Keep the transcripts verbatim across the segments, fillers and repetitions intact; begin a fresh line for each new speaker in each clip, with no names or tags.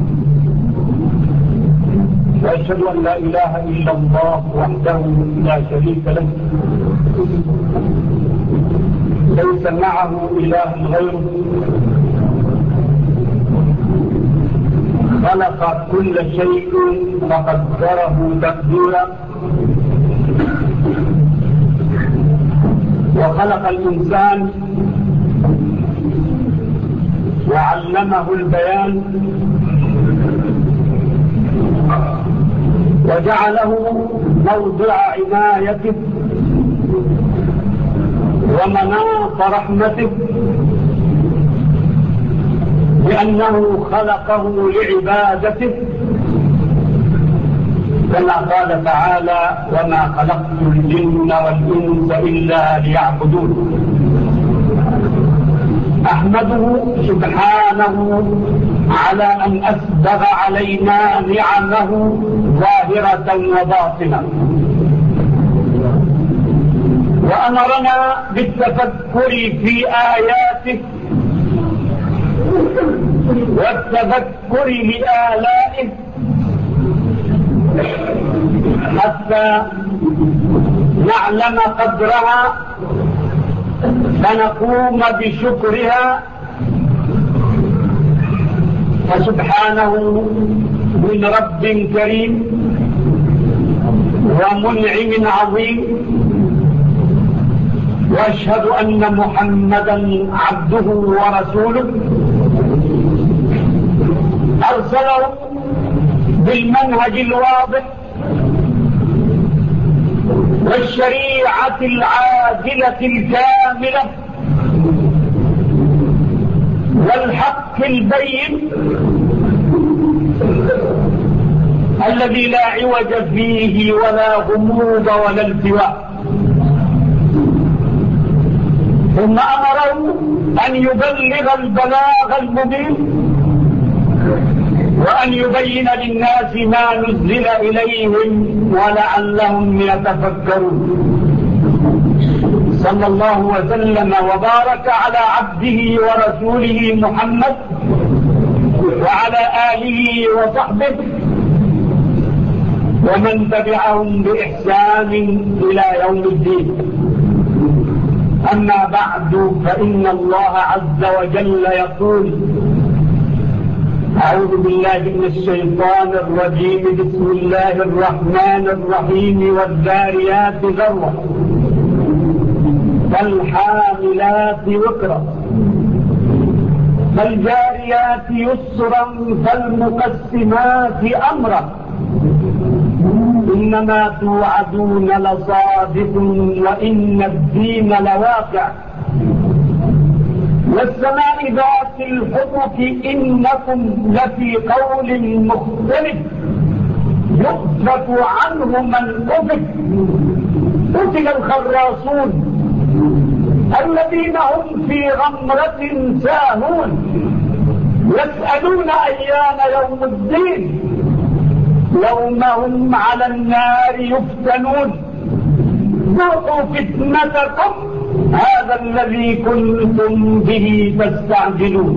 وأشهد أن لا إله إلا الله وحده لا شريك له ليس معه إله غيره خلق كل شيء فقدره تقديرا وخلق الإنسان وعلمه البيان وجعله موضع عنايته ومناط رحمته لأنه خلقه لعبادته كما قال تعالى وما خلقت الجن والإنس إلا ليعبدون. أحمده سبحانه على أن أسبغ علينا نعمه ظاهرة وباطنة وأمرنا بالتفكر في آياته والتذكر لآلائه حتى نعلم قدرها فنقوم بشكرها. فسبحانه من رب كريم ومنعم عظيم. وأشهد أن محمدا عبده ورسوله أرسله بالمنهج الواضح والشريعة العادلة الكاملة والحق البين الذي لا عوج فيه ولا غموض ولا التواء. ثم أمره أن يبلغ البلاغ المبين وأن يبين للناس ما نزل إليهم ولعلهم يتفكرون. صلى الله وسلم وبارك على عبده ورسوله محمد وعلى آله وصحبه ومن تبعهم بإحسان إلى يوم الدين. أما بعد فإن الله عز وجل يقول أعوذ بالله من الشيطان الرجيم بسم الله الرحمن الرحيم والذاريات ذروا فالحاملات وقرا فالجاريات يسرا فالمقسمات أمرا إنما توعدون لصادق وإن الدين لواقع والسماء ذات الحبك إنكم لفي قول مختلف يؤفك عنه من أفك قتل الخراصون الذين هم في غمرة ساهون يسألون أيان يوم الدين يوم هم على النار يفتنون ذوقوا فتنتكم هذا الذي كنتم به تستعجلون.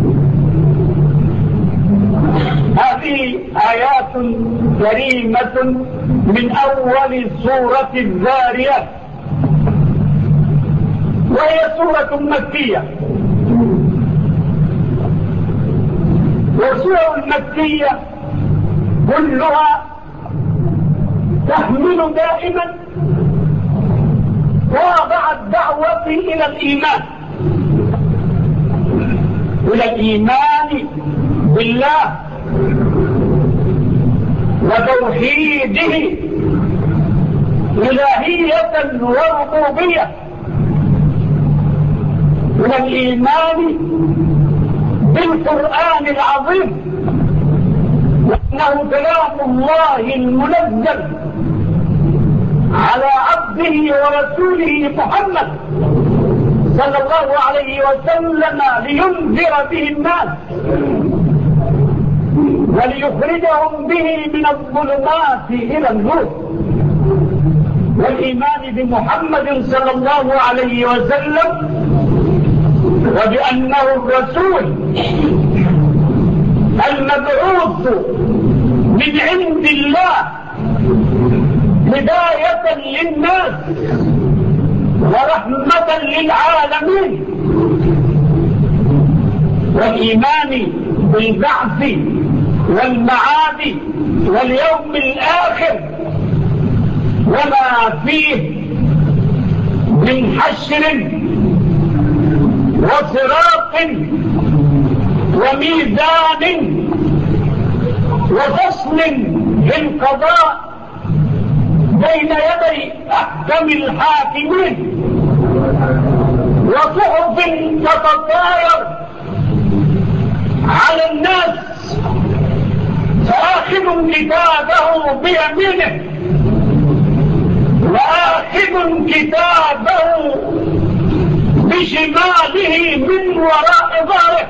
هذه آيات كريمة من أول سورة الذاريات وهي سورة مكية. والسورة المكية كلها تحمل دائما واضع الدعوة إلى الإيمان إلى الإيمان بالله وتوحيده إلهية وربوبية إلى الإيمان بالقرآن العظيم وأنه كلام الله المنزل على عبده ورسوله محمد صلى الله عليه وسلم لينذر به الناس وليخرجهم به من الظلمات إلى النور. والإيمان بمحمد صلى الله عليه وسلم وبأنه الرسول المبعوث من عند الله هداية للناس ورحمة للعالمين، والإيمان بالبعث والمعاد واليوم الآخر وما فيه من حشر وصراط وميزان وفصل للقضاء بين يدي أحكم الحاكمين، وصحف تتطاير على الناس، فآخذ كتابه بيمينه وآخذ كتابه بشماله من وراء ظهره.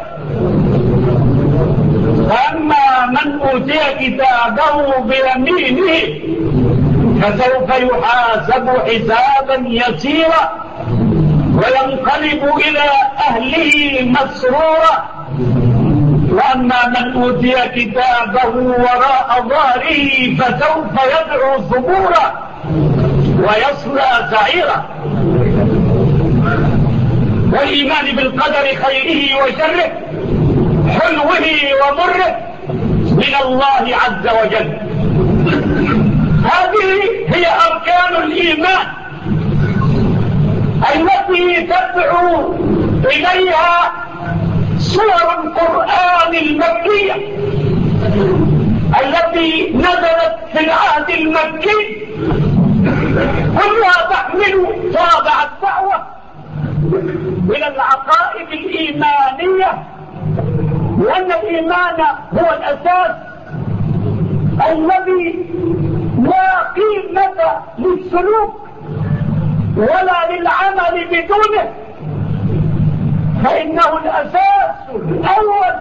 فأما من أوتي كتابه بيمينه فسوف يحاسب حسابا يسيرا وينقلب إلى أهله مسرورا. وأما من أوتي كتابه وراء ظهره فسوف يدعو ثبورا ويصلى سعيرا. والإيمان بالقدر خيره وشره حلوه ومره من الله عز وجل. هذه هي أركان الإيمان التي تدعو إليها سور القرآن المكية التي نزلت في العهد المكي، كلها تحمل طابع الدعوة إلى العقائد الإيمانية، لأن الإيمان هو الأساس الذي لا قيمة للسلوك ولا للعمل بدونه، فإنه الأساس الأول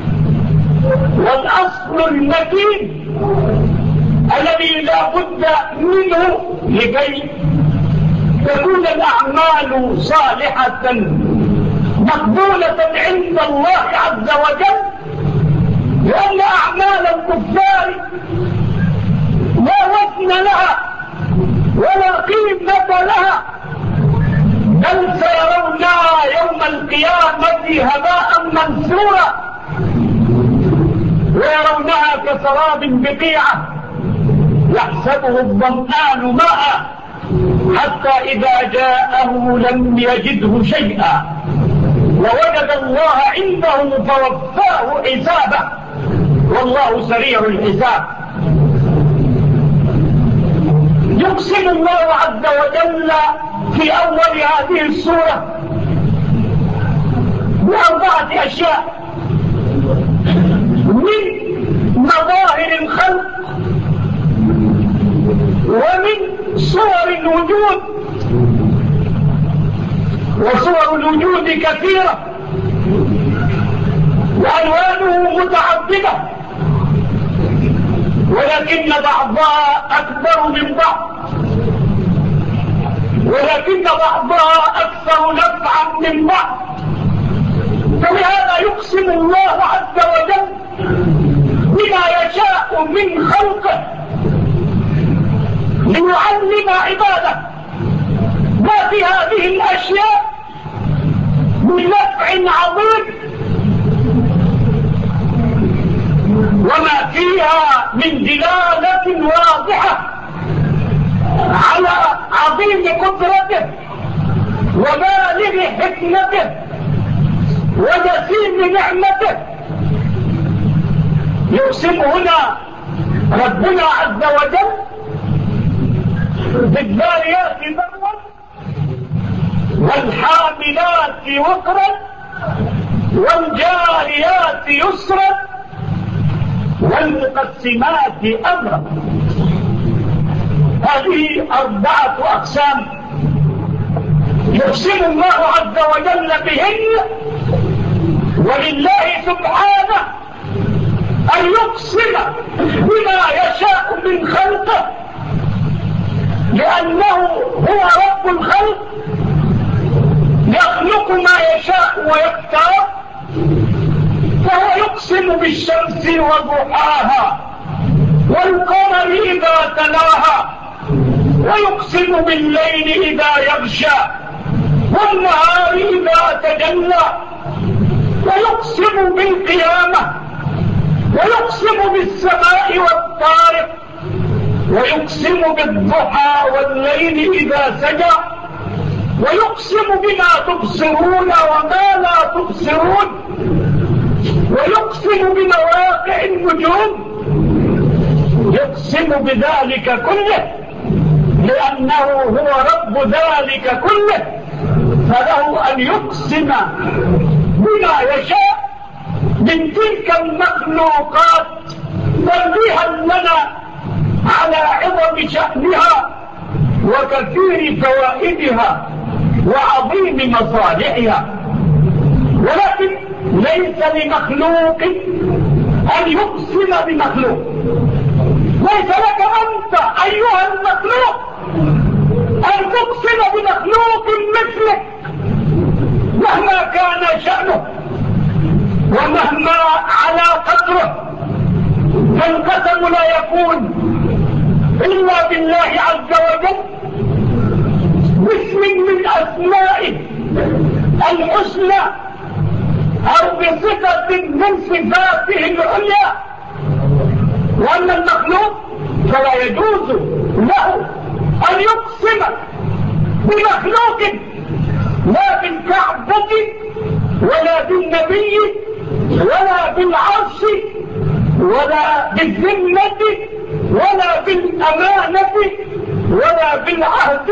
والأصل المتين الذي لا بد منه لكي تكون الأعمال صالحة مقبولة عند الله عز وجل. لأن أعمال الكفار لا وزن لها ولا قيمة لها، بل سيرونها يوم القيامة هباء منثورا، ويرونها كسراب بقيعة يحسبه الظمآن ماء حتى إذا جاءه لم يجده شيئا ووجد الله عنده فوفاه حسابه والله سريع الحساب. يقسم الله عز وجل في أول هذه السورة بأربعة أشياء من مظاهر الخلق ومن صور الوجود، وصور الوجود كثيرة وألوانه متعددة، ولكن بعضها أكبر من بعض، ولكن بعضها أكثر نفعا من بعض. فلهذا يقسم الله عز وجل بما يشاء من خلقه ليعلم عباده ما في هذه الأشياء من نفع عظيم وما فيها من دلالة واضحة على عظيم قدرته وبالغ حكمته وجسيم نعمته. يقسم هنا ربنا عز وجل بالذاريات ذروا والحاملات وقرا والجاريات يسرا والمقسمات أمرا. هذه أربعة أقسام يقسم الله عز وجل بهن، ولله سبحانه أن يقسم بما يشاء من خلقه، لأنه هو رب الخلق يخلق ما يشاء ويختار، فهو يقسم بالشمس وضحاها والقمر إذا تلاها ويقسم بالليل إذا يغشى والنهار إذا تجلى ويقسم بالقيامة ويقسم بالسماء والطارق ويقسم بالضحى والليل إذا سجى ويقسم بما تبصرون وما لا تبصرون ويقسم بمواقع النجوم. يقسم بذلك كله لأنه هو رب ذلك كله، فله أن يقسم بما يشاء من تلك المخلوقات تنبيها لنا على عظم شأنها وكثير فوائدها وعظيم مصالحها. ولكن ليس لمخلوق أن يقسم بمخلوق. ليس لك أنت أيها المخلوق أن تقسم بمخلوق مثلك مهما كان شأنه ومهما على قدره. فالقسم لا يكون إلا بالله عز وجل باسم من أسمائه الحسنى أو بصفة من صفاته العليا. وأما المخلوق فلا يجوز له أن يقسم بمخلوق، لا بالكعبة ولا بالنبي ولا بالعرش ولا بالذمة ولا بالأمانة ولا بالعهد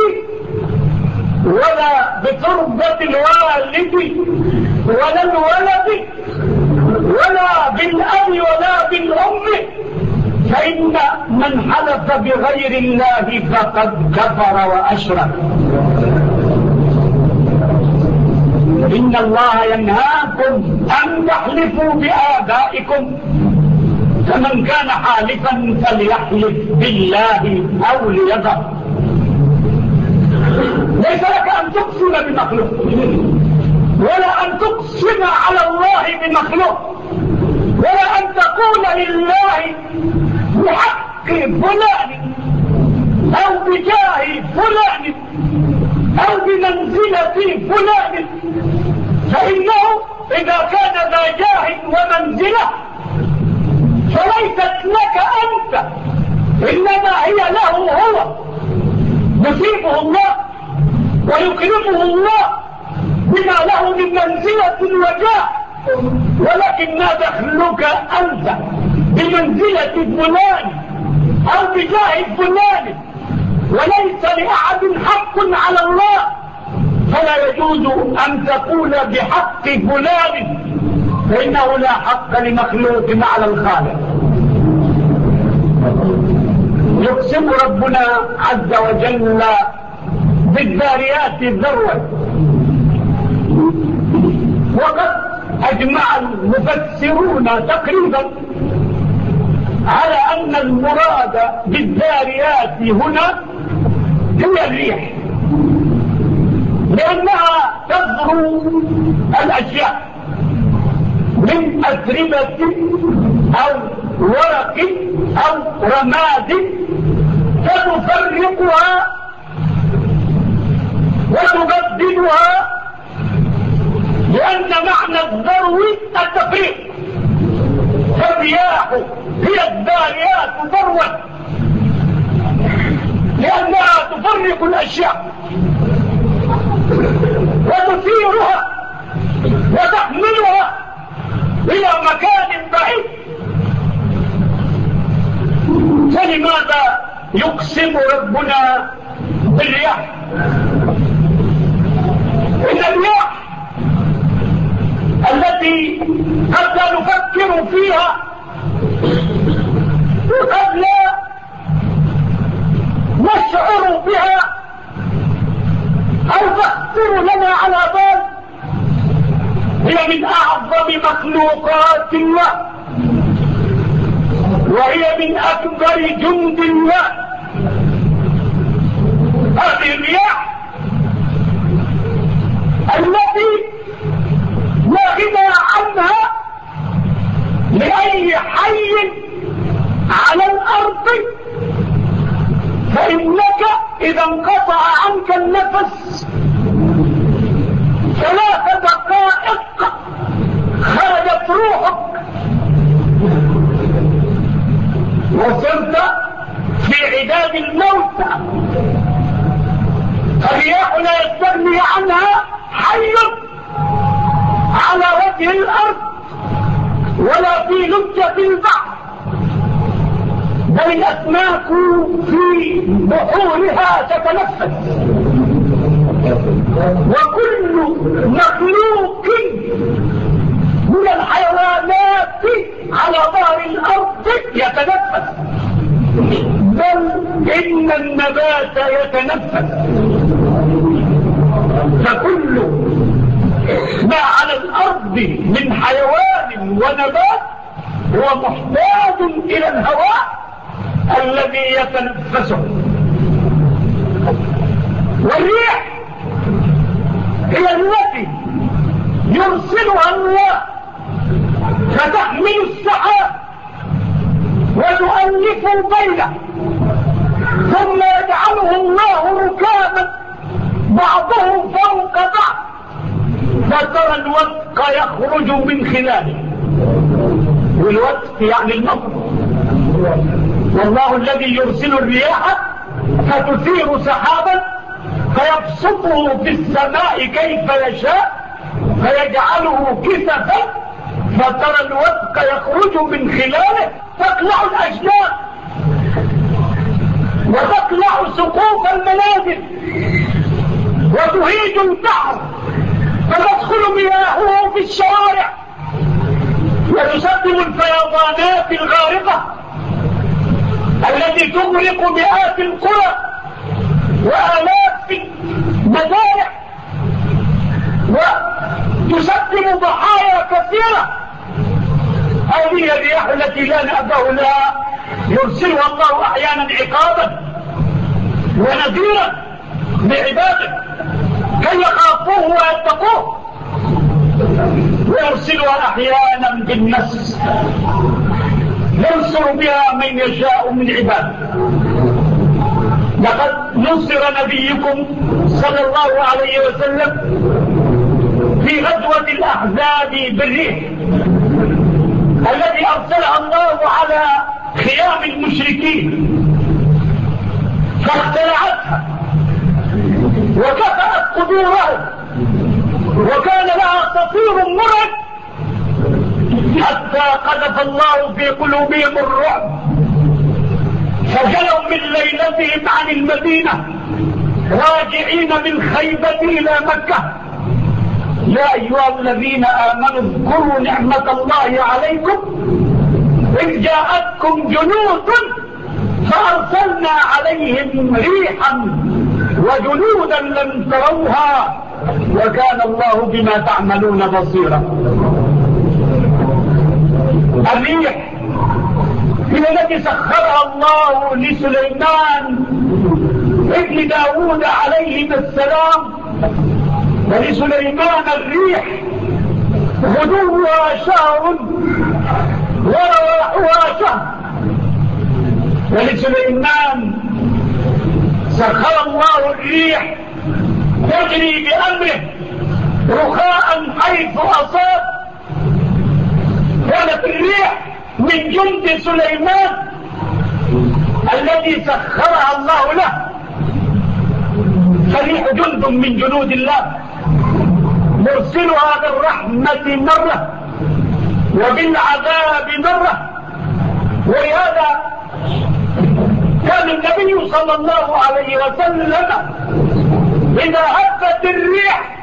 ولا بتربة الوالد ولا الولد ولا بالأب ولا بالأم. فإن من حلف بغير الله فقد كفر وأشرك. إن الله ينهاكم أن تحلفوا بآبائكم، فمن كان حالفا فليحلف بالله أو ليذر. ليس لك أن تقسم بمخلوق ولا أن تقسم على الله بمخلوق ولا أن تقول لله بحق فلان أو بجاه فلان أو بمنزلة فلان، فإنه إذا كان ذا جاه ومنزلة فليست لك أنت، إنما هي له هو. يصيبه الله ويكرمه الله بما له من منزلة وجاه، ولكن ما دخلك أنت بمنزلة فلان أو بجاه فلان؟ وليس لأحد حق على الله، فلا يجوز أن تقول بحق فلان، فإنه لا حق لمخلوق على الخالق. يقسم ربنا عز وجل بالذاريات ذروة، وقد أجمع المفسرون تقريبا على أن المراد بالذاريات هنا هي الريح، لأنها تذرو الأشياء من أتربة أو ورق أو رماد فتفرقها وتبدلها، لأن معنى الذرو التفريق. فالرياح هي الذاريات ذروة لأنها تفرق الأشياء وتثيرها وتحملها إلى مكان بعيد. فلماذا يقسم ربنا بالرياح؟ إن الرياح التي قد لا نفكر فيها وقد لا نشعر بها أو تخطر لنا على بال، هي من أعظم مخلوقات الله، وهي من أكبر جند الله. هذه الرياح التي لا غنى عنها لأي حي على الأرض، فإنك إذا انقطع عنك النفس ثلاث دقائق خرجت روحك وصرت في عداد الموتى. الرياح لا يستغني عنها حي على وجه الأرض ولا في لجة البحر، بل الأسماك في بحورها تتنفس، وكل مخلوق من الحيوانات على ظهر الأرض يتنفس، بل إن النبات يتنفس. فكل ما على الأرض من حيوان ونبات هو محتاج إلى الهواء الذي يتنفسه. والريح هي التي يرسلها الله فتحمل السحاب وتؤلف بينه، ثم يجعله الله ركاما بعضه فوق بعض، فترى الودق يخرج من خلاله. والودق يعني المطر. والله الذي يرسل الرياح فتثير سحابا فيبسطه في السماء كيف يشاء فيجعله كسفا، فترى الودق يخرج من خلاله، تقلع الأشجار وتقلع سقوف المنازل وتهيج البحر فتدخل مياهه في الشوارع وتسبب الفيضانات الغارقة التي تغرق مئات القرى وآلاف المزارع وتسبب ضحايا كثيرة. هذه الرياح التي لا نأبه لها يرسلها الله أحيانا عقابا ونذيرا لعباده كي يخافوه ويتقوه، ويرسلها أحيانا بالنسل ينصر بها من يشاء من عباده. لقد نصر نبيكم صلى الله عليه وسلم في غزوة الأحزاب بالريح التي أرسلها الله على خيام المشركين فاختلعتها وكفأت قدورهم، وكان لها صفير مرعب حتى قذف الله في قلوبهم الرعب، فجلوا من ليلتهم عن المدينة راجعين من خيبة إلى مكة. يا أيها الذين آمنوا اذكروا نعمة الله عليكم إذ جاءتكم جنود فأرسلنا عليهم ريحا وجنودا لم تروها وكان الله بما تعملون بصيرا. الريح هي التي سخرها الله لسليمان ابن داود عليه السلام، ولسليمان الريح غدوها شهر ورواحها شهر. ولسليمان سخر الله الريح تجري بأمره رخاء حيث أصاب. كانت الريح من جند سليمان الذي سخرها الله له، فالريح جند من جنود الله مرسلها بالرحمة مرة وبالعذاب مرة. ولهذا كان النبي صلى الله عليه وسلم إذا هبت الريح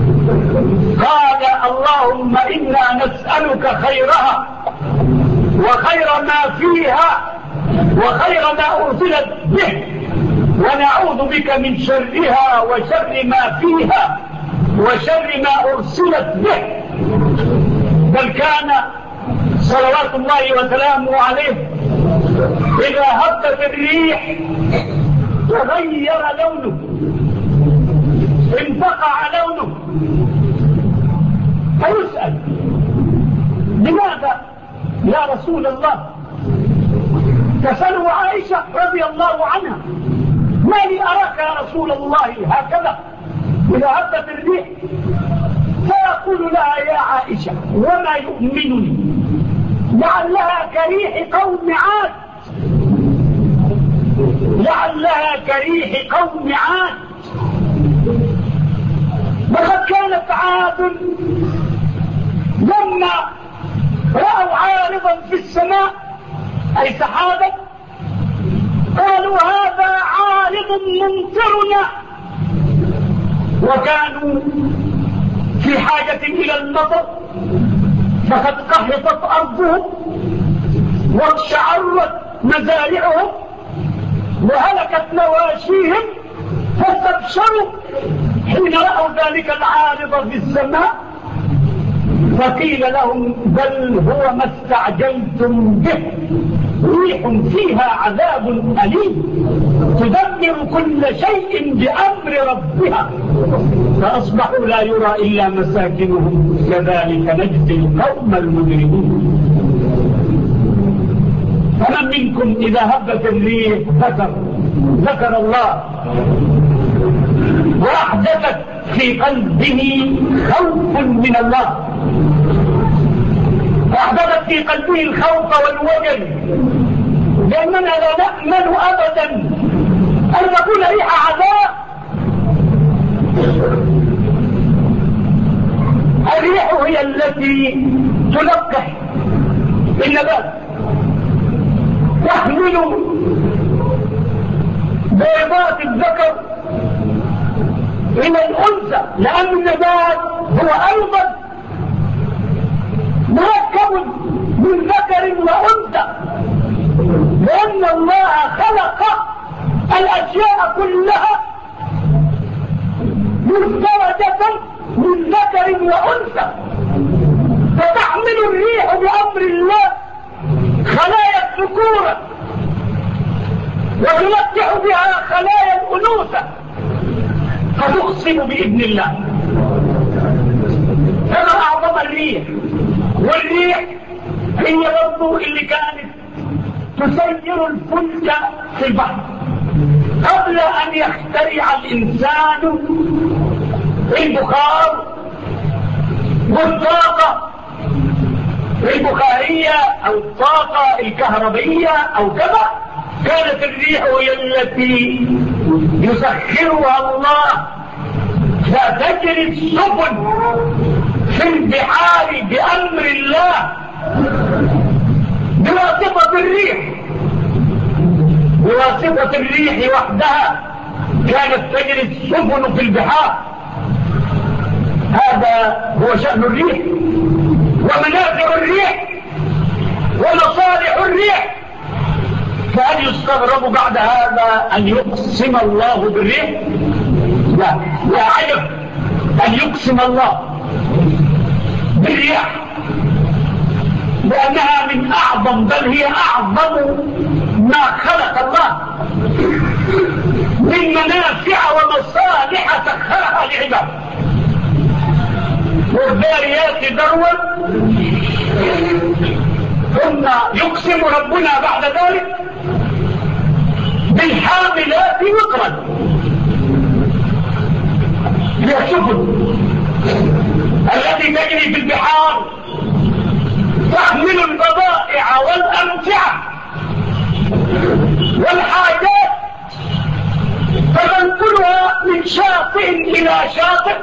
قال اللهم إنا نسألك خيرها وخير ما فيها وخير ما أرسلت به، ونعوذ بك من شرها وشر ما فيها وشر ما أرسلت به. بل كان صلوات الله وسلامه عليه إذا هبت الريح تغير لونه، انتقع لونه، فيسأل لماذا يا رسول الله، تسأله عائشة رضي الله عنها: ما لي أراك يا رسول الله هكذا إذا هبت الريح؟ فيقول لها: يا عائشة، وما يؤمنني لعلها كريح قوم عاد، لعلها كريح قوم عاد. وقد كانت عاد لما رأوا عارضا في السماء أي سحابا قالوا: هذا عارض ممطرنا، وكانوا في حاجة إلى المطر، فقد قهطت أرضهم واقشعرت مزارعهم وهلكت مواشيهم، فاستبشروا حين رأوا ذلك العارض في السماء، فقيل لهم: بل هو ما استعجلتم به، ريح فيها عذاب أليم تدمر كل شيء بأمر ربها، فأصبحوا لا يرى إلا مساكنهم، كذلك نجزي القوم المجرمين. فمن منكم إذا هبت الريح ذكر ذكر الله وأحدثت في قلبه خوف من الله، أحدثت في قلبه الخوف والوجل، لأننا لا نأمن أبدا أن تكون ريح عذاب. الريح هي التي تلقح النبات، تحمل بيضات الذكر إلى الأنثى، لأن النبات هو أيضا مركب من ذكر وأنثى، لأن الله خلق الأشياء كلها مزدوجة من ذكر وأنثى، فتحمل الريح بأمر الله خلايا الذكورة وتلقح بها خلايا الأنوثة، فتقسم بإذن الله. فما أعظم الريح، والريح هي برضو اللي كانت تسير الفلك في البحر قبل أن يخترع الإنسان البخار والطاقة البخارية أو الطاقة الكهربية أو كذا. كانت الريح هي التي يسخرها الله فتجري السفن في البحار بأمر الله بواسطة الريح، بواسطة الريح وحدها كانت تجري السفن في البحار. هذا هو شأن الريح ومنافع الريح ومصالح الريح. فهل يستغرب بعد هذا أن يقسم الله بالريح؟ لا، لا عجب أن يقسم الله بالرياح، لأنها من أعظم، بل هي أعظم ما خلق الله من منافع ومصالح سخرها لعباده. والذاريات ذروا، ثم يقسم ربنا بعد ذلك بالحاملات وقرا، هي السفن التي تجري في البحار تحمل البضائع والأمتعة والحاجات، فتنقلها من شاطئ إلى شاطئ.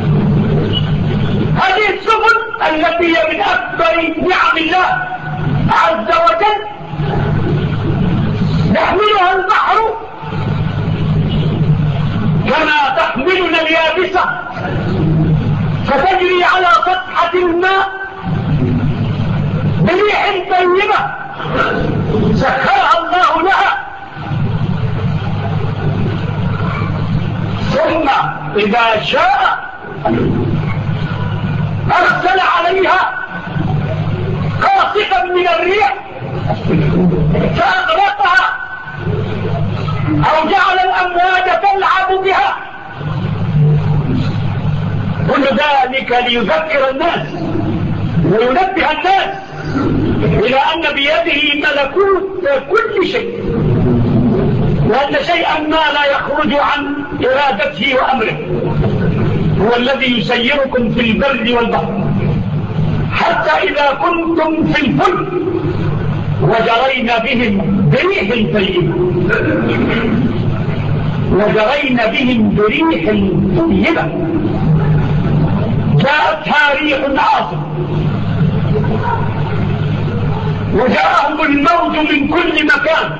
هذه السفن التي هي من أكبر نعم الله عز وجل يحملها البحر كما تحملنا اليابسة، فتجري على سطحة الماء بريح طيبة سخرها الله لها. ثم إذا شاء أرسل عليها قاصفا من الريح فأغرقها أو جعل الأمواج تلعب بها. كل ذلك ليذكر الناس وينبه الناس إلى أن بيده ملكوت كل شيء، وأن شيئا ما لا يخرج عن إرادته وأمره. هو الذي يسيركم في البر والبحر حتى إذا كنتم في الفلك وجرينا بهم بريح طيبة وجرينا بهم بريح طيبة جاءتها ريح عاصف وجاءهم الموج من كل مكان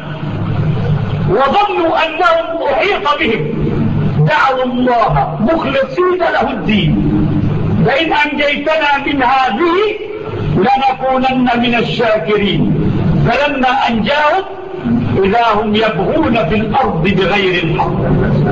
وظنوا أنهم أحيط بهم دعوا الله مخلصين له الدين فإن أنجيتنا من هذه لنكونن من الشاكرين. فلما أنجاهم إذا هم يبغون في الأرض بغير الحق.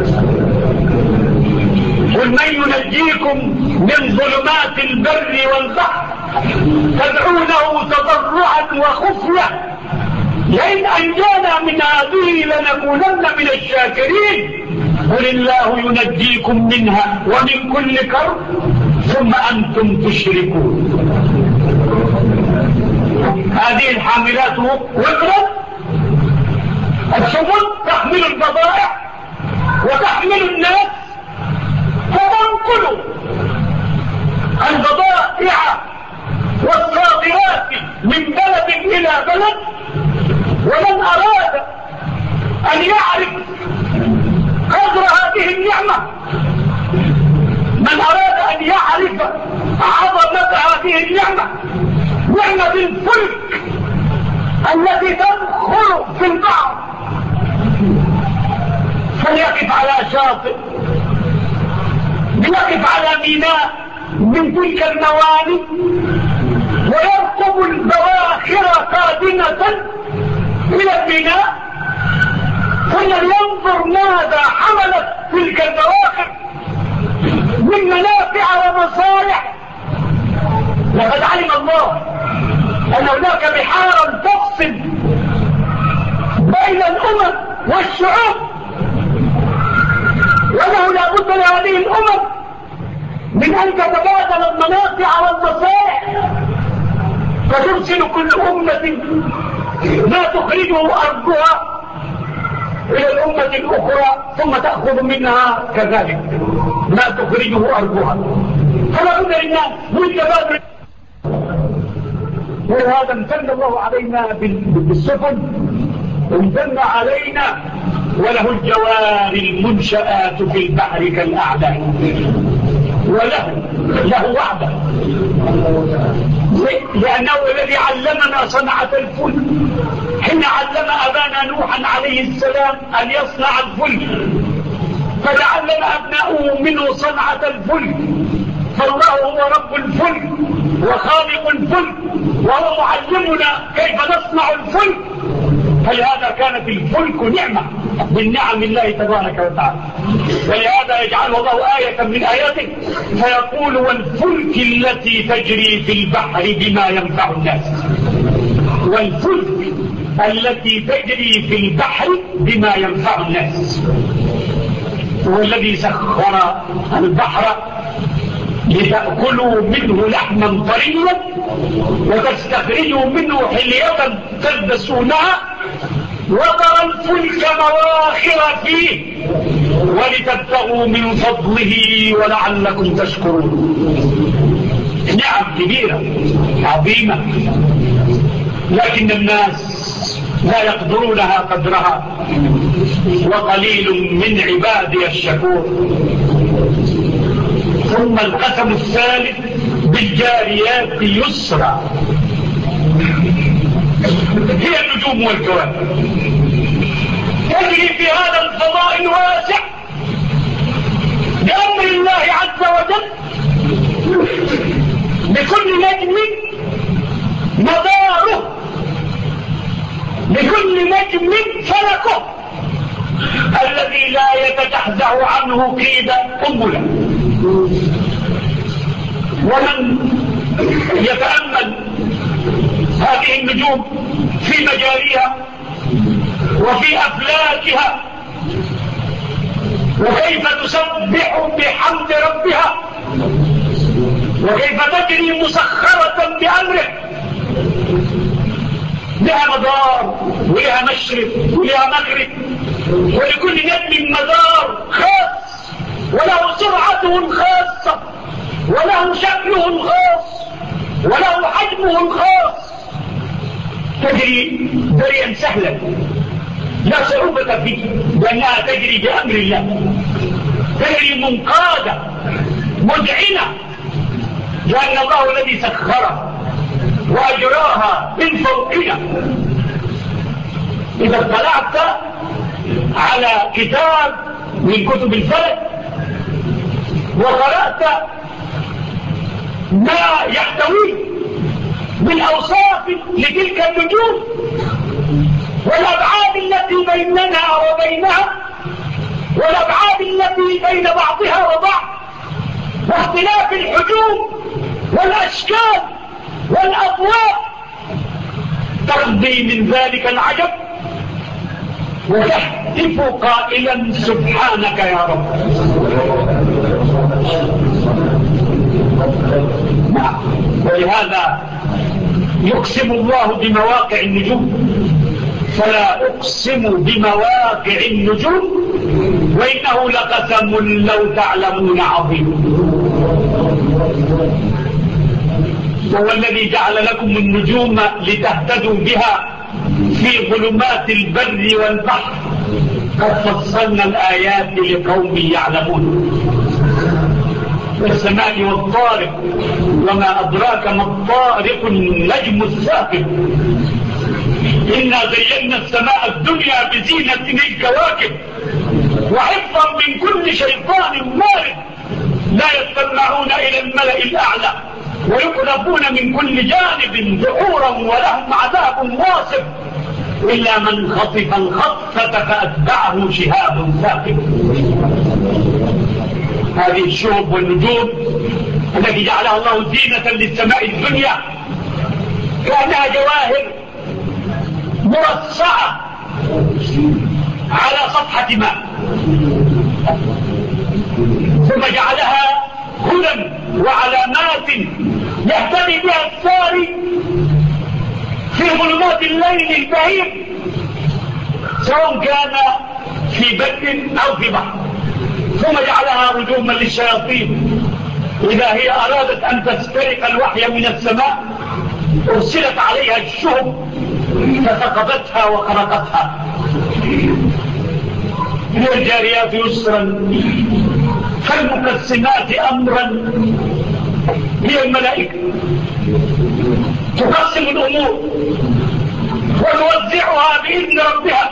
قل من ينجيكم من ظلمات البر والبحر تدعونه تضرعا وخفية لئن أنجانا من هذه لنكونن من الشاكرين. قل الله ينجيكم منها ومن كل كرب ثم أنتم تشركون. هذه الحاملات وقرا السفن تحمل البضائع وتحمل الناس فتنقل البضائع والصادرات من بلد إلى بلد. ومن أراد أن يعرف قدر هذه النعمة، من أراد أن يعرف عظمة هذه النعمة، نعمة الفلك التي تدخل في البحر، فليقف على شاطئ، ليقف على ميناء من تلك الموانئ ويركب البواخر قادمة إلى الميناء فلينظر ماذا حملت تلك البواخر من منافع ومصالح. لقد علم الله أن هناك بحارا تفصل بين الأمم والشعوب، وأنه لا بد لهذه الأمم من أن تتبادل المنافع والمصالح، فترسل كل أمة ما تخرجه أرضها إلى الأمة الأخرى ثم تأخذ منها كذلك ما تخرجه أرضها. فلا بد للناس من تبادل. ولهذا امتن الله علينا بالسفن، امتن علينا وله الجواري المنشآت في البحر كالأعلام، وله له وعده، لأنه الذي علمنا صنعة الفلك حين علم أبانا نوحا عليه السلام أن يصنع الفلك، فتعلم أبناؤه منه صنعة الفلك. فالله هو رب الفلك وخالق الفلك وهو معلمنا كيف نصنع الفلك. فلهذا كانت الفلك نعمة من نعم الله تبارك وتعالى، ولهذا يجعله الله آية من آياته فيقول والفلك التي تجري في البحر بما ينفع الناس. والفلك التي تجري في البحر بما ينفع الناس. هو الذي سخر البحر لتأكلوا منه لحما طريا وتستخرجوا منه حلية تلبسونها وترى الفلك مواخر فيه ولتبتغوا من فضله ولعلكم تشكرون. نعم كبيرة عظيمة، لكن الناس لا يقدرونها قدرها، وقليل من عبادي الشكور. ثم القسم الثالث بالجاريات يسرا، هي النجوم والكواكب تجري في هذا الفضاء الواسع بأمر الله عز وجل، لكل نجم مداره، لكل نجم فلكه الذي لا يتجحزح عنه قيد قنبلة. ومن يتأمل هذه النجوم في مجاريها وفي أفلاكها وكيف تسبح بحمد ربها وكيف تجري مسخرة بأمره لها مدار ولها مشرق ولها مغرب، ولكل نجم مدار خاص، وله سرعته الخاصة، وله شكله الخاص، وله حجمه الخاص. تجري جريا سهلا لا صعوبة فيه، لأنها تجري بأمر الله، تجري منقادة مذعنة، لأن الله الذي سخرها وأجراها من فوقنا. إذا اطلعت على كتاب من كتب الفلك وقرأت ما يحتويه من أوصاف لتلك النجوم والأبعاد التي بيننا وبينها والأبعاد التي بين بعضها وبعض واختلاف الحجوم والأشكال والأضواء، تقضي من ذلك العجب وتهتف قائلا سبحانك يا رب. ولهذا يقسم الله بمواقع النجوم، فلا أقسم بمواقع النجوم وإنه لقسم لو تعلمون عظيم. وهو الذي جعل لكم النجوم لتهتدوا بها في ظلمات البر والبحر، قد فصلنا الآيات لقوم يعلمون. والسماء والطارق وما أدراك ما الطارق النجم الثاقب، إنا زينا السماء الدنيا بزينة الكواكب وحفظا من كل شيطان مارد، لا يستمعون إلى الملأ الأعلى ويقذفون من كل جانب دحورا ولهم عذاب واصب إلا من خطف الخطفة فأتبعه شهاب ثاقب. هذه الشهب والنجوم التي جعلها الله زينة للسماء الدنيا كأنها جواهر مرصعة على صفحة ماء، ثم جعلها هدى وعلامات يهتدي بها الساري في ظلمات الليل البهيم، سواء كان في بر أو في بحر. ثم جعلها رجوما للشياطين إذا هي أرادت أن تسترق الوحي من السماء أرسلت عليها الشهب فثقبتها وخرقتها. هي الجاريات يسرا فالمقسمات أمرا، هي الملائكة تقسم الأمور ونوزعها بإذن ربها،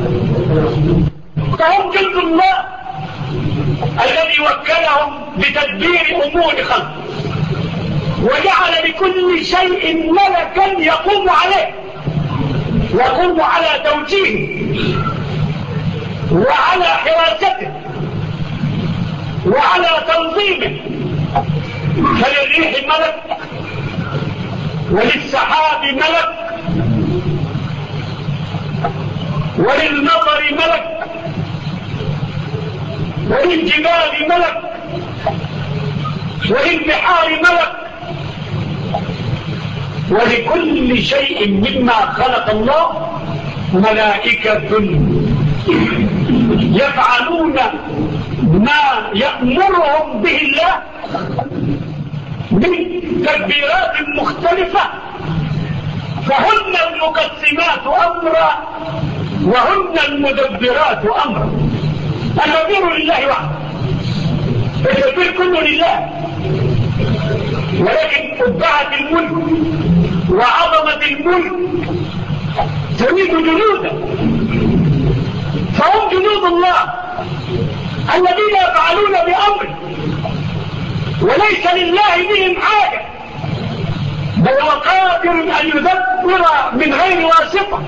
فهم جند الله الذي وكلهم بتدبير أمور خلقه، وجعل لكل شيء ملكا يقوم عليه، يقوم على توجيهه وعلى حراسته وعلى تنظيمه. فللريح ملك، وللسحاب ملك، وللمطر ملك، وللجبال ملك، وللبحار ملك، ولكل شيء مما خلق الله ملائكة يفعلون ما يأمرهم به الله من تدبيرات مختلفة، فهن المقسمات أمرا وهن المدبرات أمرا. التدبير لله وحده، التدبير كله لله، ولكن قبعة الملك وعظمة الملك تريد جنودا، فهم جنود الله الذين يفعلون بأمر وليس لله بهم حاجة، بل هو قادر أن يدبر من غير واسطة.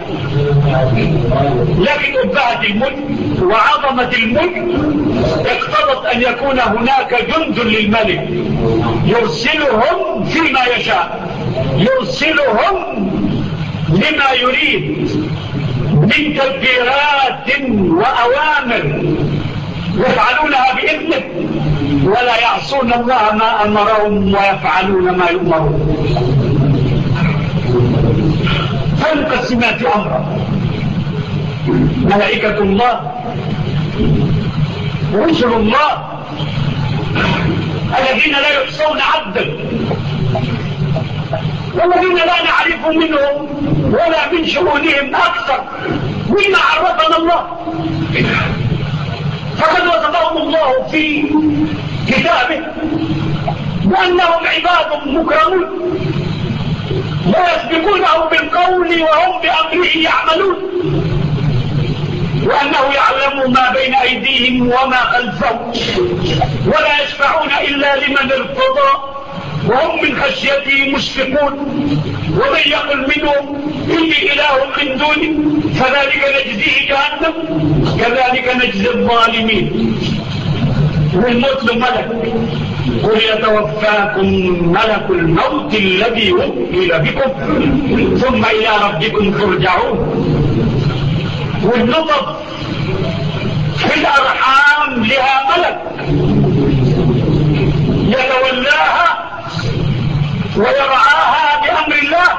لكن قبعة الملك وعظمة الملك اقتضت أن يكون هناك جند للملك يرسلهم فيما يشاء، يرسلهم لما يريد من تدبيرات وأوامر يفعلونها بإذنه، ولا يعصون الله ما أمرهم ويفعلون ما يؤمرون. فالمقسمات أمرا ملائكة الله ورسل الله الذين لا يحصون عبدا والذين لا نعرف منهم ولا من شؤونهم أكثر مما عرفنا الله. فقد وصفهم الله في كتابه بأنهم عباد مكرمون لا يسبقونه بالقول وهم بأمره يعملون، وأنه يعلم ما بين أيديهم وما خلفهم ولا يشفعون إلا لمن ارتضى وهم من خشيته مشفقون. ومن يقل منهم إني إله من دونه فذلك نجزيه جهنم كذلك نجزي الظالمين. والموت ملك قل يتوفاكم ملك الموت الذي وكل بكم ثم إلى ربكم ترجعون. والنطف في الأرحام لها ملك يتولاها ويرعاها بأمر الله.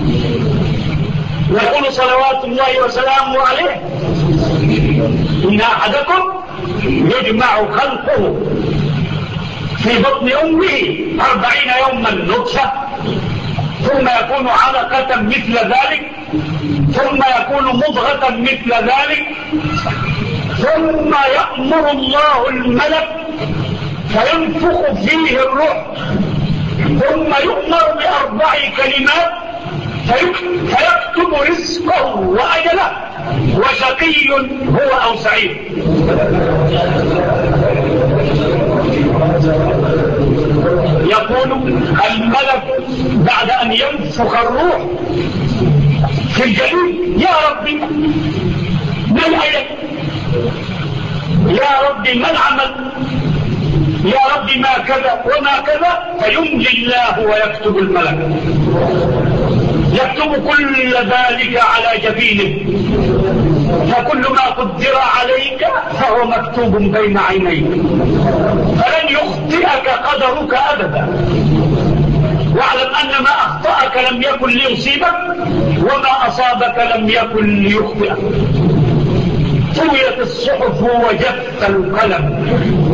يقول صلوات الله وسلامه عليه إن أحدكم يجمع خلقه في بطن أمه أربعين يوما نطفة ثم يكون علقة مثل ذلك ثم يكون مضغة مثل ذلك ثم يأمر الله الملك فينفخ فيه الروح ثم يؤمر بأربع كلمات فيكتب رزقه وأجله وشقي هو أو سعيد. يقول الملك بعد أن ينفخ الروح في الجليل يا ربي ما الأجل، يا ربي ما العمل، يا ربي ما كذا وما كذا، فيملي الله ويكتب الملك يكتب كل ذلك على جبينه، فكل ما قدر عليك فهو مكتوب بين عينيك، فلن يخطئك قدرك أبدا. واعلم أن ما أخطأك لم يكن ليصيبك وما أصابك لم يكن ليخطئك. طويت الصحف وجف القلم.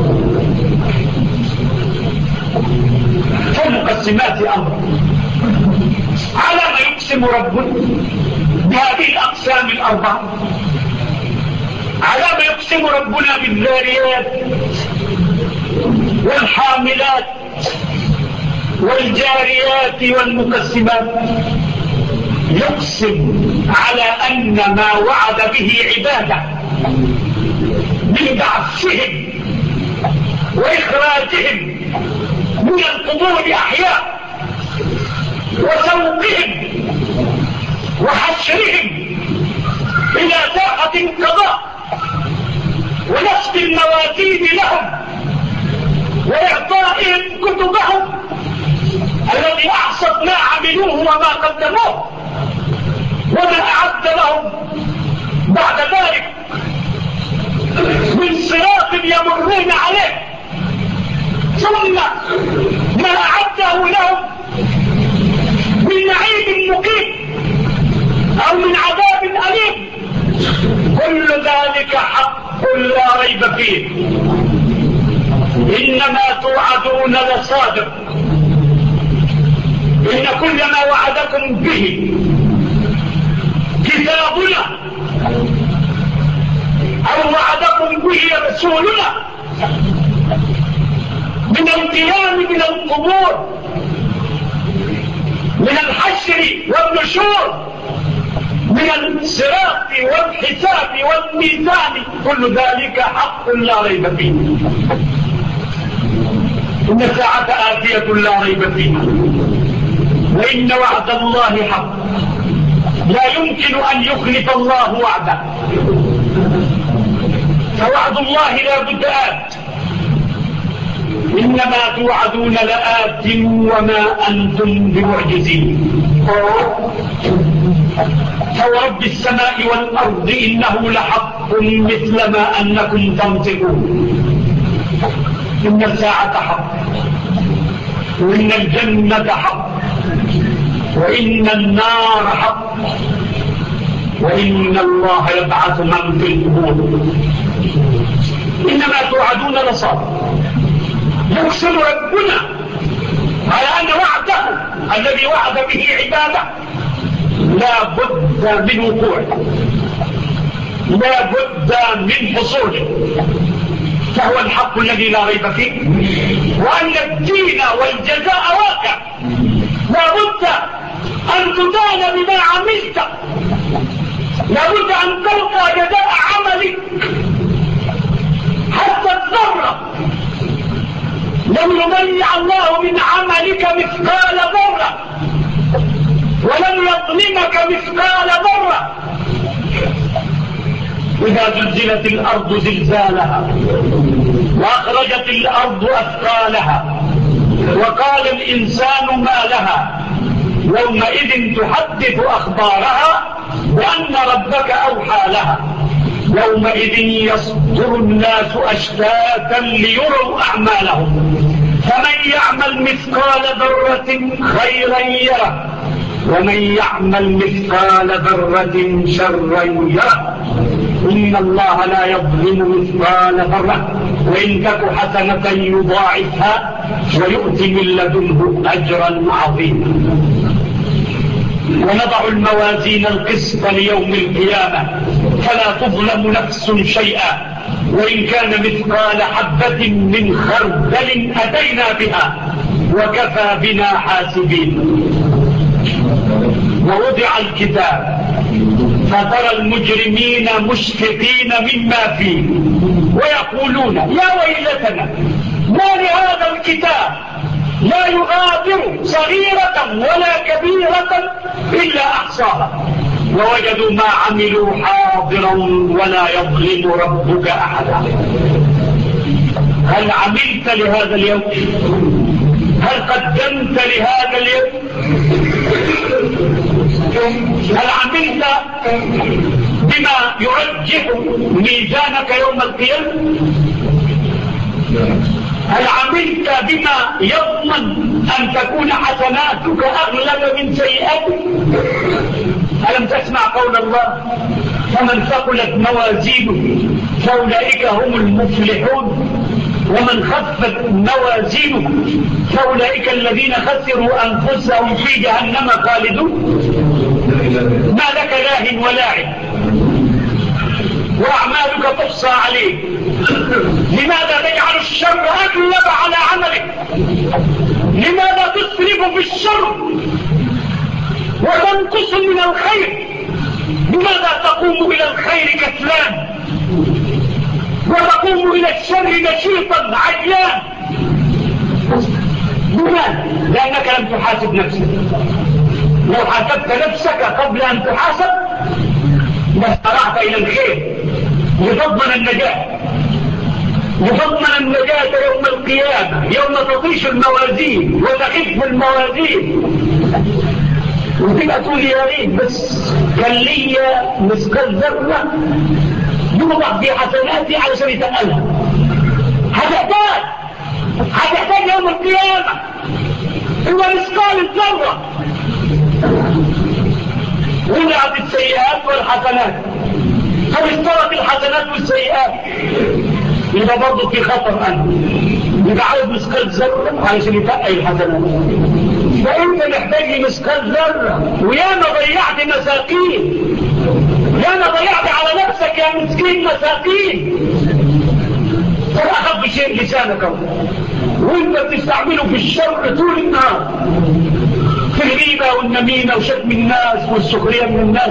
فالمقسمات أمر. على ما يقسم ربنا بهذه الأقسام الأربعة، على ما يقسم ربنا بالذاريات والحاملات والجاريات والمقسمات، يقسم على أن ما وعد به عباده من بعثهم وإخراجهم من القبور أحياء وسوقهم وحشرهم إلى ساحة القضاء ونسب الموازين لهم وإعطائهم كتبهم الذي أحصت ما عملوه وما قدموه وما أعد لهم بعد ذلك من صراط يمرون عليه، ثم ما أعده لهم من نعيم مقيم أو من عذاب أليم، كل ذلك حق لا ريب فيه. إنما توعدون لصادق، إن كل ما وعدكم به كتابنا أو وعدكم به رسولنا من القيام من القبور من الحشر والنشور من الصراط والحساب والميزان، كل ذلك حق لا ريب فيه. إن الساعة آتية لا ريب فيها وإن وعد الله حق لا يمكن أن يخلف الله وعده، فوعد الله لا بد آت، إنما توعدون لآت وما أنتم بمعجزين. فورب السماء والأرض إنه لحق مثل ما أنكم تنطقون. إن الساعة حق وإن الجنة حق وإن النار حق وإن الله يبعث من في القبور إنما توعدون لصادق. يقسم ربنا على أن وعده الذي وعد به عباده لا بد من وقوعه، لا بد من حصوله، فهو الحق الذي لا ريب فيه، وأن الدين والجزاء واقع. لا بد أن تدان بما عملت، لا بد أن تلقى جزاء عملك حتى الذرة. لم يضيع الله من عملك مثقال ذرة، ولم يظلمك مثقال ذرة. إذا زلزلت الأرض زلزالها وأخرجت الأرض أثقالها وقال الإنسان ما لها يومئذ تحدث أخبارها بأن ربك أوحى لها يومئذ يصدر الناس أشتاتا ليروا أعمالهم فمن يعمل مثقال ذرة خيرا يره ومن يعمل مثقال ذرة شرا يره إن الله لا يظلم مثقال ذرة وإن تك حسنة يضاعفها ويؤتي من لدنه أجرا عظيما. ونضع الموازين القسط ليوم القيامة فلا تظلم نفس شيئا وإن كان مثقال حبة من خردل أتينا بها وكفى بنا حاسبين. ووضع الكتاب فترى المجرمين مشفقين مما فيه ويقولون يا ويلتنا ما لهذا الكتاب لا يغادر صغيرة ولا كبيرة إلا أحصاها ووجدوا ما عملوا حاضرا ولا يظلم ربك أحدا. هل عملت لهذا اليوم؟ هل قدمت لهذا اليوم؟ هل عملت بما يرجح ميزانك يوم القيامة؟ هل عملت بما يضمن أن تكون حسناتك أغلب من سيئاتك؟ ألم تسمع قول الله فمن ثقلت موازينه فأولئك هم المفلحون ومن خفت موازينه فأولئك الذين خسروا أنفسهم في جهنم خالدون ما لك لاه ولاعب وأعمالك تحصى عليك. لماذا تجعل الشر أغلب على عملك؟ لماذا تصرف في الشر وتنقص من الخير؟ لماذا تقوم إلى الخير كسلان وتقوم إلى الشر نشيطا عجلان؟ لماذا؟ لأنك لم تحاسب نفسك. لو حاسبت نفسك قبل أن تحاسب لسرعت إلى الخير لتضمن النجاة، لتضمن النجاة يوم القيامة يوم تطيش الموازين وتخف الموازين وتبقى تقول يا ريت بس كان لي مثقال ذرة يوضع في حسناتي علشان يتقلها. هتحتاج هتحتاج يوم القيامة هو مثقال الذرة. وضعت السيئات والحسنات فاستوت الحسنات والسيئات يبقى برضه في خطر أنت يبقى عاوز مثقال ذرة علشان يتقل الحسنات. فأنت محتاج مثقال ذرة وياما ضيعت مساكين، ياما ضيعت على نفسك يا مسكين مساكين. فأخذ شيء لسانك وانت بتستعمله في الشر طول النهار في الغيبة والنميمة وشتم الناس والسخرية من الناس،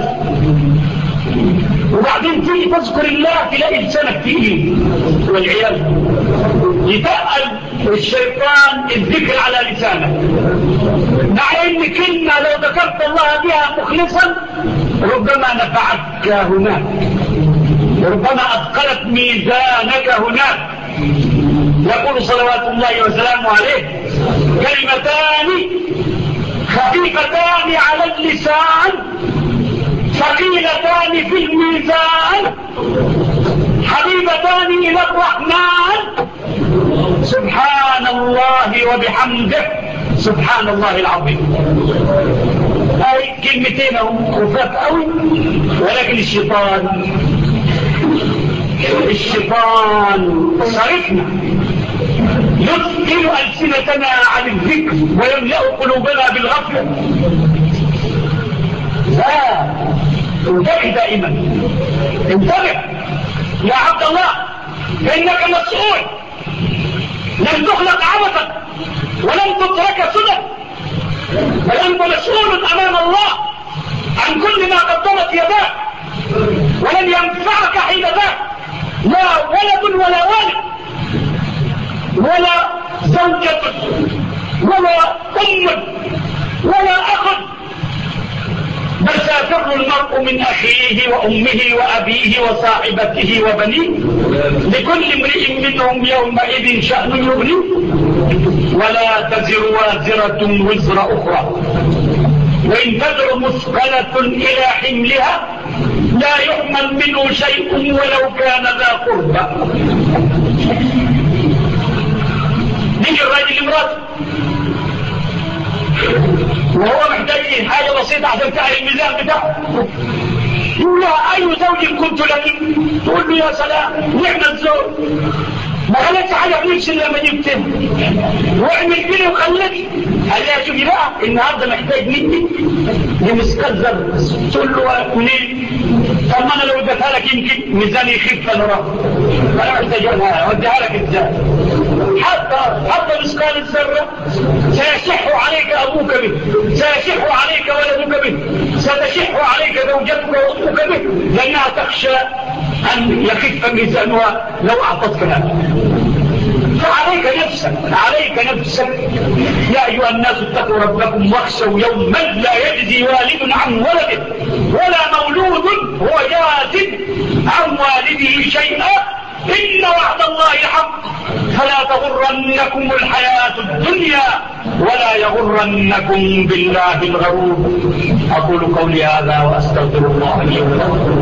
وبعدين تيجي تذكر الله تلاقي لسانك تقيل والعياذ يتقل الشيطان الذكر على لسانك، مع ان كلمة لو ذكرت الله بها مخلصا ربما نفعتك هناك، ربما أثقلت ميزانك هناك. يقول صلوات الله وسلامه عليه كلمتان خفيفتان على اللسان ثقيلتان في الميزان حبيبتان إلى الرحمن سبحان الله وبحمده سبحان الله العظيم. هاي كلمتين اهو خفاف قوي، ولكن الشيطان الشيطان صرفنا يثقل ألسنتنا عن الذكر ويملأ قلوبنا بالغفلة. لا، انتبه دائما، انتبه يا عبد الله، فإنك مسؤول، لن تخلق عبثا ولن تترك سدى، بل أنت مسؤول أمام الله عن كل ما قدمت يداك، ولن ينفعك حين ذاك لا ولد ولا والد ولا زوجة ولا أم ولا أخ، بل سيفر المرء من أخيه وأمه وأبيه وصاحبته وبنيه، لكل امرئ منهم يومئذ شأن يغنيه، ولا تزر وازرة وزر أخرى، وإن تدع مثقلة إلى حملها لا يحمل منه شيء ولو كان ذا قربى. نيجي الراجل لمراته وهو محتاج حاجة بسيطة عشان تعرف الميزان بتاعه، يقول لها أي زوج كنت لك؟ تقول له يا سلام نعم الزوج، ما خلتش حاجة في نفسي لما جبته واعمل كده وخلتش. قال لها شوفي بقى النهارده محتاج مني لمسكات زر، تقول له منين؟ طب ما انا لو اديتها لك يمكن ميزاني يخف انا راه، انا محتاجها اوديها لك ازاي؟ حتى حتى مسكان الذره سيشح عليك ابوك به، سيشح عليك ولدك به، ستشح عليك زوجتك واختك به، لانها تخشى ان يخف ميزانها لو اعطتك هذا. فعليك نفسك، عليك نفسك يا أيها الناس اتقوا ربكم واخشوا يوما لا يجزي والد عن ولده ولا مولود هو جاز عن والده شيئا إن وعد الله حق فلا تغرنكم الحياة الدنيا ولا يغرنكم بالله الغرور. أقول قولي هذا وأستغفر الله لي ولكم.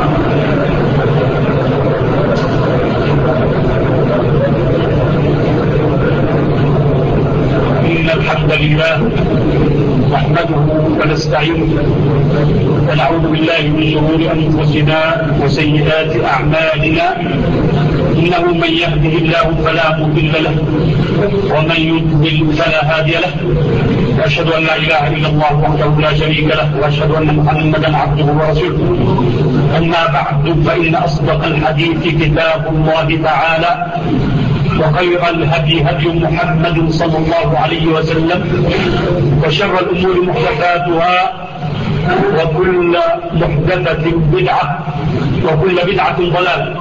إن الحمد لله نحمده ونستعينه ونعوذ بالله من شرور أنفسنا وسيئات أعمالنا، إنه من يهده الله فلا مضل له ومن يضلل فلا هادي له، وأشهد أن لا إله إلا الله وحده لا شريك له، وأشهد أن محمدا عبده ورسوله. أما بعد، فإن أصدق الحديث كتاب الله تعالى، وخير الهدي هدي محمد صلى الله عليه وسلم، وشر الأمور محدثاتها، وكل محدثة بدعة، وكل بدعة ضلالة.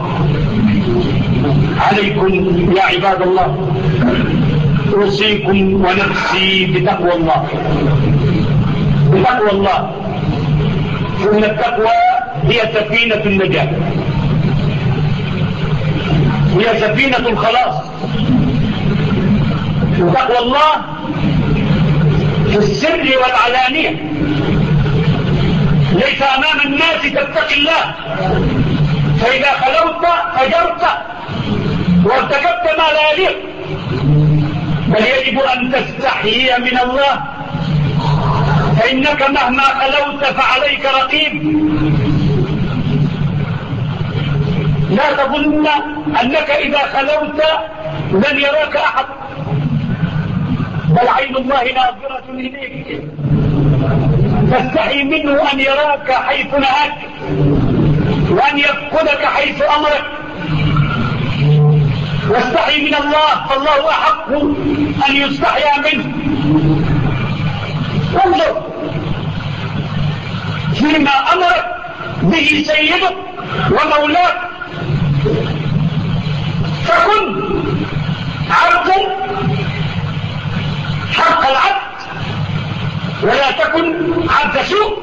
عليكم يا عباد الله، أوصيكم ونفسي بتقوى الله، بتقوى الله، فإن التقوى هي سفينة النجاة، هي سفينة الخلاص. وتقوى الله في السر والعلانية، ليس أمام الناس تتقي الله، فإذا خلوت فجرت وارتكبت ما لا يليق، بل يجب أن تستحيي من الله، فإنك مهما خلوت فعليك رقيب. لا تظن أنك إذا خلوت لن يراك أحد، بل عين الله ناظرة إليك، تستحي منه أن يراك حيث نهاك وأن يفقدك حيث أمرك، واستحي من الله فالله أحق أن يستحيا منه. انظر فيما أمرك به سيدك ومولاك، فكن عبدا حق العبد ولا تكن عبد سوء،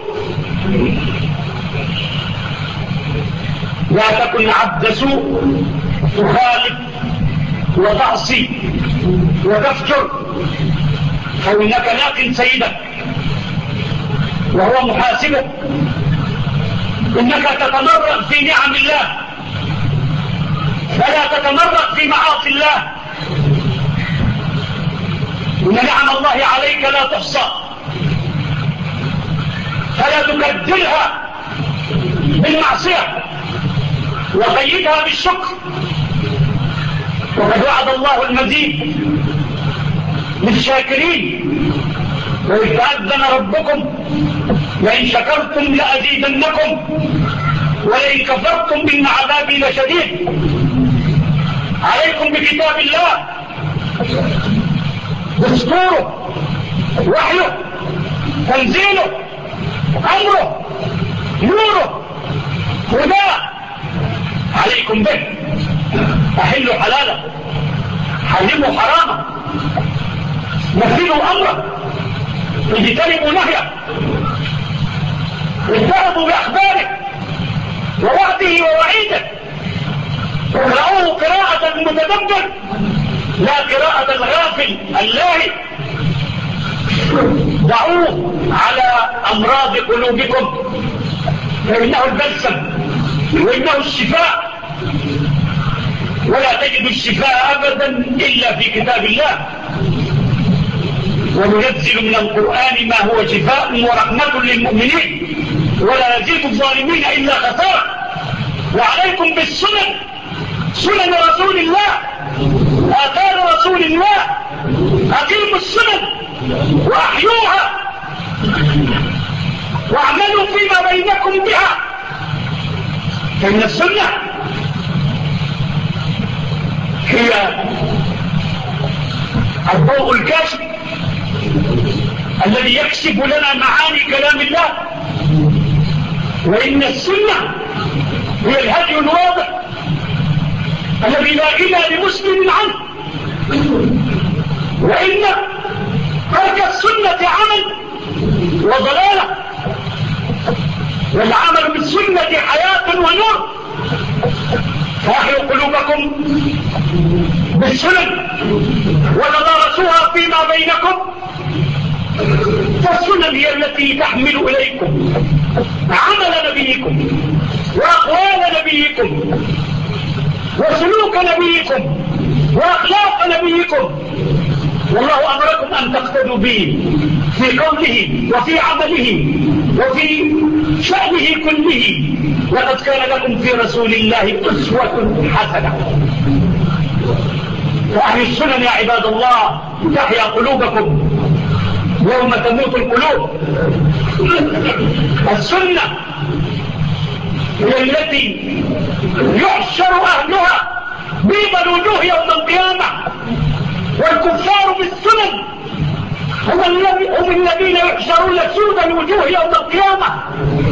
لا تكن عبد سوء تخالف وتعصي وتفجر، فإنك لاق سيدك وهو محاسبك، إنك تتمرق في نعم الله فلا تتمرق في معاصي الله، إن نعم الله عليك لا تحصى، فلا تكدرها بالمعصية وقيدها بالشكر. وقد وعد الله المزيد للشاكرين، وإذ تأذن ربكم لئن شكرتم لأزيدنكم ولئن كفرتم إن عذابي لشديد. عليكم بكتاب الله، دستوره، وحيه، تنزيله، أمره، نوره، هداه، عليكم به. أحلوا حلاله، حرموا حرامه، نفذوا أمره، اجتنبوا نهيه، اجتهدوا بأخباره ووعده ووعيده. اقرأوه قراءة المتدبر لا قراءة الغافل اللاهي. ضعوه على أمراض قلوبكم فإنه البلسم وإنه الشفاء، ولا تجد الشفاء أبدا إلا في كتاب الله. وننزل من القرآن ما هو شفاء ورحمة للمؤمنين ولا يزيد الظالمين إلا خسارة. وعليكم بالسنن، سنن رسول الله، آثار رسول الله. أقيموا السنن وأحيوها واعملوا فيما بينكم بها، فإن السنة هي الضوء الكاشف الذي يكشف لنا معاني كلام الله، وإن السنة هي الهدي الواضح الذي لا غنى لمسلم عنه. وإن ترك السنة عمل وضلالة، والعمل بالسنة حياة ونور. فأحيوا قلوبكم بالسنن وتدارسوها فيما بينكم، فالسنن هي التي تحمل إليكم عمل نبيكم وأقوال نبيكم وسلوك نبيكم وأخلاق نبيكم. والله أمركم أن تقتدوا به في قوله وفي عمله وفي شأنه كله. لقد كان لكم في رسول الله أسوة حسنة. فأهل السنن يا عباد الله تحيا قلوبكم يوم تموت القلوب. السنة هي التي يحشر أهلها بيض الوجوه يوم القيامة، والكفار بالسنن هم الذين يحشرون سود الوجوه يوم القيامة.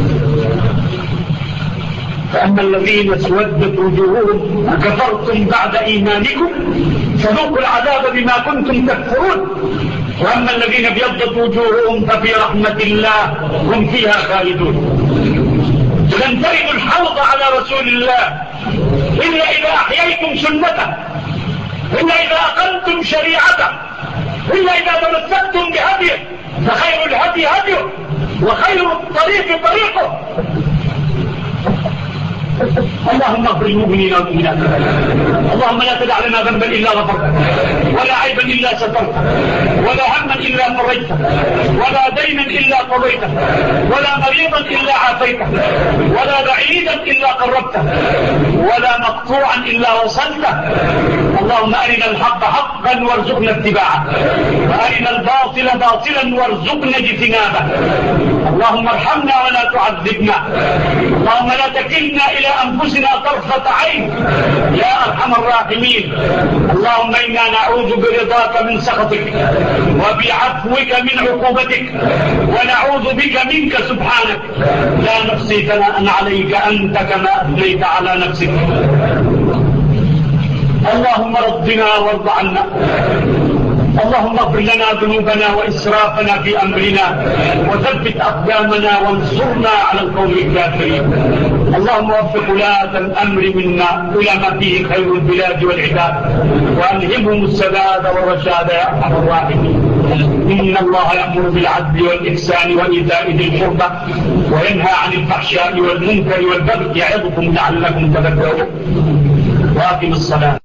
فأما الذين اسودت وجوههم أكفرتم بعد إيمانكم فذوقوا العذاب بما كنتم تكفرون. وأما الذين ابيضت وجوههم ففي رحمة الله هم فيها خالدون. لن تردوا الحوض على رسول الله إلا إذا أحييتم سنته، إلا إذا أقمتم شريعته، إلا إذا تمسكتم بهديه. فخير الهدي هديه وخير الطريق طريقه. اللهم اغفر للمؤمنين والمؤمنات. اللهم لا تدع لنا ذنبا الا غفرته، ولا عيبا الا سترته، ولا هما الا فرجته، ولا دينا الا قضيته، ولا مريضا الا عافيته، ولا بعيدا الا قربته، ولا مقطوعا الا وصلته. اللهم ارنا الحق حقا وارزقنا اتباعه، وارنا الباطل باطلا وارزقنا اجتنابه. اللهم ارحمنا ولا تعذبنا. اللهم لا تكلنا الى أنفسنا طرفة عين يا أرحم الراحمين. اللهم إنا نعوذ برضاك من سخطك وبعفوك من عقوبتك، ونعوذ بك منك سبحانك لا نحصي ثناء عليك أنت كما أثنيت على نفسك. اللهم رضنا وارض عنا. اللهم اغفر لنا ذنوبنا وإسرافنا في أمرنا، وثبت أقدامنا وانصرنا على القوم الكافرين. اللهم وفق ولاة الأمر منا إلى ما فيه خير البلاد والعباد، وألهمهم السداد والرشاد يا أرحم الراحمين. إن الله يأمر بالعدل والإحسان وإيتاء ذي القربى وينهى عن الفحشاء والمنكر والبغي يعظكم لعلكم تذكرون. وأقم الصلاة.